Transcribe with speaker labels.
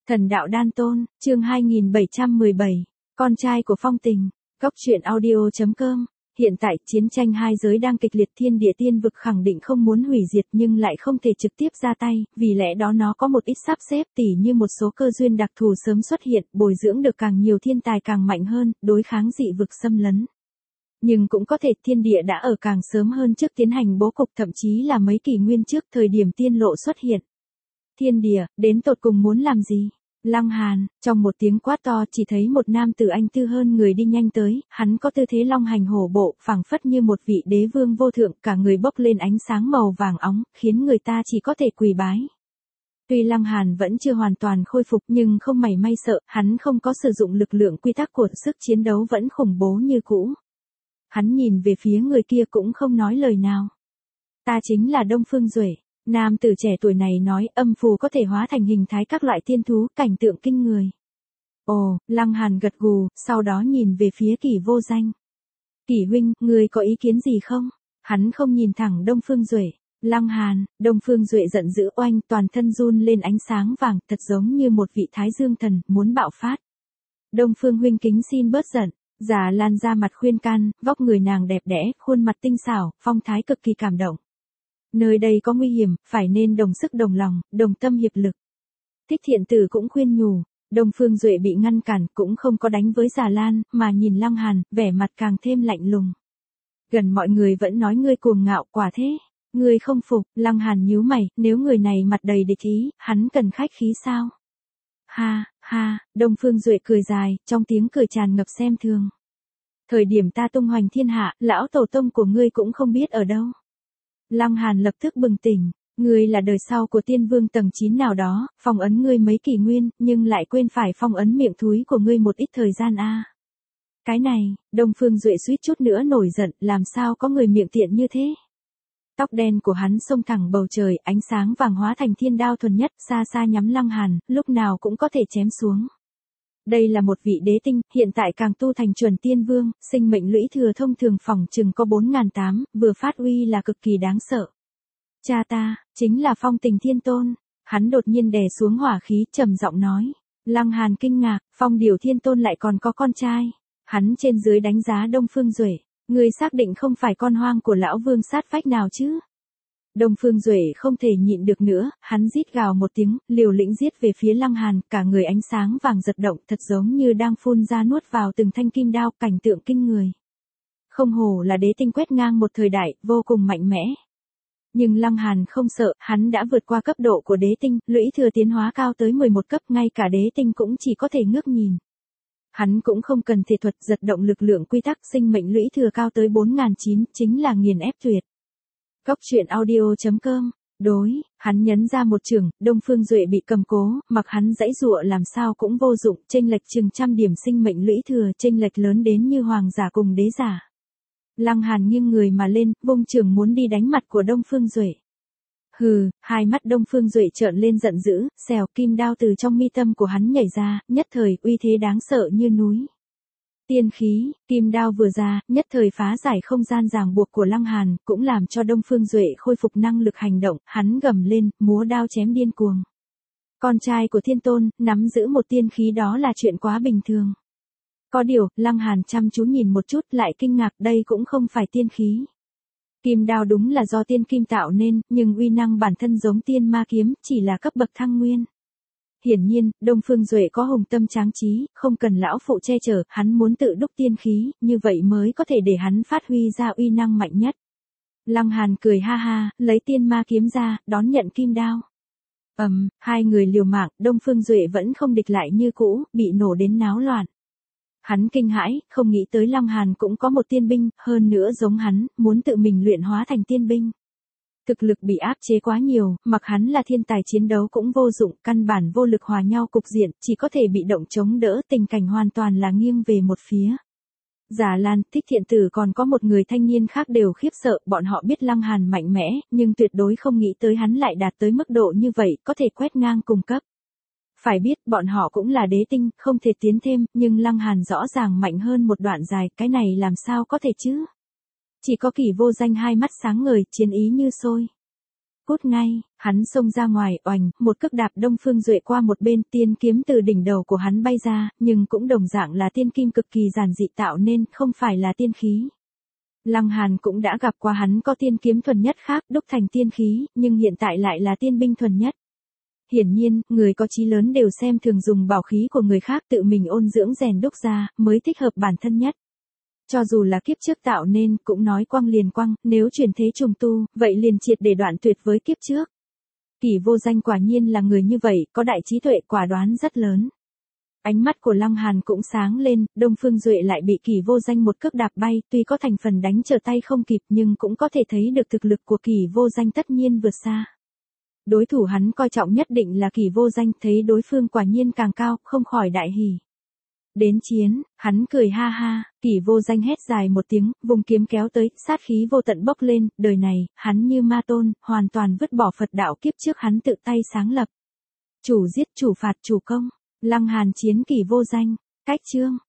Speaker 1: Thần đạo đan tôn, chương 2717, con trai của phong tình, góc truyện audio.com. Hiện tại, chiến tranh hai giới đang kịch liệt, thiên địa tiên vực khẳng định không muốn hủy diệt nhưng lại không thể trực tiếp ra tay, vì lẽ đó nó có một ít sắp xếp tỉ như một số cơ duyên đặc thù sớm xuất hiện, bồi dưỡng được càng nhiều thiên tài càng mạnh hơn, đối kháng dị vực xâm lấn. Nhưng cũng có thể thiên địa đã ở càng sớm hơn trước tiến hành bố cục, thậm chí là mấy kỷ nguyên trước thời điểm tiên lộ xuất hiện. Thiên địa, đến tột cùng muốn làm gì? Lăng Hàn, trong một tiếng quát to chỉ thấy một nam tử anh tư hơn người đi nhanh tới, hắn có tư thế long hành hổ bộ, phảng phất như một vị đế vương vô thượng, cả người bốc lên ánh sáng màu vàng óng, khiến người ta chỉ có thể quỳ bái. Tuy Lăng Hàn vẫn chưa hoàn toàn khôi phục nhưng không mảy may sợ, hắn không có sử dụng lực lượng quy tắc của sức chiến đấu vẫn khủng bố như cũ. Hắn nhìn về phía người kia cũng không nói lời nào. Ta chính là Đông Phương Duệ. Nam tử trẻ tuổi này nói, âm phù có thể hóa thành hình thái các loại tiên thú, cảnh tượng kinh người. Ồ, Lăng Hàn gật gù, sau đó nhìn về phía Kỷ Vô Danh. Kỷ huynh, người có ý kiến gì không? Hắn không nhìn thẳng Đông Phương Duệ. Lăng Hàn, Đông Phương Duệ giận dữ oanh, toàn thân run lên ánh sáng vàng, thật giống như một vị thái dương thần, muốn bạo phát. Đông Phương huynh kính xin bớt giận. Già Lan ra mặt khuyên can, vóc người nàng đẹp đẽ, khuôn mặt tinh xảo, phong thái cực kỳ cảm động. Nơi đây có nguy hiểm, phải nên đồng sức đồng lòng, đồng tâm hiệp lực. Thích Thiện Tử cũng khuyên nhủ, Đông Phương Duệ bị ngăn cản, cũng không có đánh với Già Lan, mà nhìn Lăng Hàn, vẻ mặt càng thêm lạnh lùng. Gần mọi người vẫn nói ngươi cuồng ngạo, quả thế. Ngươi không phục, Lăng Hàn nhíu mày, nếu người này mặt đầy địch ý, hắn cần khách khí sao? Ha, ha, Đông Phương Duệ cười dài, trong tiếng cười tràn ngập xem thường. Thời điểm ta tung hoành thiên hạ, lão tổ tông của ngươi cũng không biết ở đâu. Lăng Hàn lập tức bừng tỉnh, ngươi là đời sau của tiên vương tầng 9 nào đó, phong ấn ngươi mấy kỷ nguyên, nhưng lại quên phải phong ấn miệng thúi của ngươi một ít thời gian a. Cái này, Đông Phương Duệ suýt chút nữa nổi giận, làm sao có người miệng tiện như thế? Tóc đen của hắn xông thẳng bầu trời, ánh sáng vàng hóa thành thiên đao thuần nhất, xa xa nhắm Lăng Hàn, lúc nào cũng có thể chém xuống. Đây là một vị đế tinh, hiện tại càng tu thành chuẩn tiên vương, sinh mệnh lũy thừa thông thường phỏng chừng có 4.800, vừa phát uy là cực kỳ đáng sợ. Cha ta, chính là Phong Tình Thiên Tôn. Hắn đột nhiên đè xuống hỏa khí, trầm giọng nói. Lăng Hàn kinh ngạc, Phong Điểu Thiên Tôn lại còn có con trai. Hắn trên dưới đánh giá Đông Phương Duệ. Ngươi xác định không phải con hoang của lão vương sát phách nào chứ? Đông Phương Duệ không thể nhịn được nữa, hắn rít gào một tiếng, liều lĩnh giết về phía Lăng Hàn, cả người ánh sáng vàng giật động, thật giống như đang phun ra nuốt vào từng thanh kim đao, cảnh tượng kinh người. Không hổ là đế tinh quét ngang một thời đại, vô cùng mạnh mẽ. Nhưng Lăng Hàn không sợ, hắn đã vượt qua cấp độ của đế tinh, lũy thừa tiến hóa cao tới 11 cấp, ngay cả đế tinh cũng chỉ có thể ngước nhìn. Hắn cũng không cần thể thuật, giật động lực lượng quy tắc, sinh mệnh lũy thừa cao tới 4.900, chính là nghiền ép tuyệt. Góc truyện audio.com. Đối, hắn nhấn ra một chưởng, Đông Phương Duệ bị cầm cố, mặc hắn giãy giụa làm sao cũng vô dụng, chênh lệch chừng 100 điểm sinh mệnh lũy thừa, chênh lệch lớn đến như hoàng giả cùng đế giả. Lăng Hàn nghiêng người mà lên, vung chưởng muốn đi đánh mặt của Đông Phương Duệ. Hừ, hai mắt Đông Phương Duệ trợn lên giận dữ, xèo kim đao từ trong mi tâm của hắn nhảy ra, nhất thời uy thế đáng sợ như núi. Tiên khí, kim đao vừa ra, nhất thời phá giải không gian ràng buộc của Lăng Hàn, cũng làm cho Đông Phương Duệ khôi phục năng lực hành động, hắn gầm lên, múa đao chém điên cuồng. Con trai của Thiên Tôn, nắm giữ một tiên khí đó là chuyện quá bình thường. Có điều, Lăng Hàn chăm chú nhìn một chút lại kinh ngạc, đây cũng không phải tiên khí. Kim đao đúng là do tiên kim tạo nên, nhưng uy năng bản thân giống tiên ma kiếm, chỉ là cấp bậc thăng nguyên. Hiển nhiên, Đông Phương Duệ có hùng tâm tráng trí, không cần lão phụ che chở, hắn muốn tự đúc tiên khí, như vậy mới có thể để hắn phát huy ra uy năng mạnh nhất. Lăng Hàn cười ha ha, lấy tiên ma kiếm ra, đón nhận kim đao. Hai người liều mạng, Đông Phương Duệ vẫn không địch lại như cũ, bị nổ đến náo loạn. Hắn kinh hãi, không nghĩ tới Lăng Hàn cũng có một tiên binh, hơn nữa giống hắn, muốn tự mình luyện hóa thành tiên binh. Thực lực bị áp chế quá nhiều, mặc hắn là thiên tài chiến đấu cũng vô dụng, căn bản vô lực hòa nhau cục diện, chỉ có thể bị động chống đỡ, tình cảnh hoàn toàn là nghiêng về một phía. Già Lan, Thích Thiện Tử còn có một người thanh niên khác đều khiếp sợ, bọn họ biết Lăng Hàn mạnh mẽ, nhưng tuyệt đối không nghĩ tới hắn lại đạt tới mức độ như vậy, có thể quét ngang cùng cấp. Phải biết, bọn họ cũng là đế tinh, không thể tiến thêm, nhưng Lăng Hàn rõ ràng mạnh hơn một đoạn dài, cái này làm sao có thể chứ? Chỉ có Kỷ Vô Danh hai mắt sáng ngời, chiến ý như sôi. cút ngay, hắn xông ra ngoài, oành, một cước đạp Đông Phương Duệ qua một bên, tiên kiếm từ đỉnh đầu của hắn bay ra, nhưng cũng đồng dạng là tiên kim cực kỳ giản dị tạo nên, không phải là tiên khí. Lăng Hàn cũng đã gặp qua hắn có tiên kiếm thuần nhất khác đúc thành tiên khí, nhưng hiện tại lại là tiên binh thuần nhất. Hiển nhiên, người có chí lớn đều xem thường dùng bảo khí của người khác tự mình ôn dưỡng rèn đúc ra, mới thích hợp bản thân nhất. Cho dù là kiếp trước tạo nên, cũng nói quăng liền quăng, nếu chuyển thế trùng tu, vậy liền triệt để đoạn tuyệt với kiếp trước. Kỷ Vô Danh quả nhiên là người như vậy, có đại trí tuệ quả đoán rất lớn. Ánh mắt của Lăng Hàn cũng sáng lên, Đông Phương Duệ lại bị Kỷ Vô Danh một cước đạp bay, tuy có thành phần đánh trở tay không kịp nhưng cũng có thể thấy được thực lực của Kỷ Vô Danh tất nhiên vượt xa. Đối thủ hắn coi trọng nhất định là Kỷ Vô Danh, thấy đối phương quả nhiên càng cao, không khỏi đại hỉ. Đến chiến, hắn cười ha ha, Kỷ Vô Danh hét dài một tiếng, vùng kiếm kéo tới, sát khí vô tận bốc lên, đời này, hắn như ma tôn, hoàn toàn vứt bỏ Phật đạo kiếp trước hắn tự tay sáng lập. Chủ giết chủ phạt chủ công, Lăng Hàn chiến Kỷ Vô Danh, cách chương.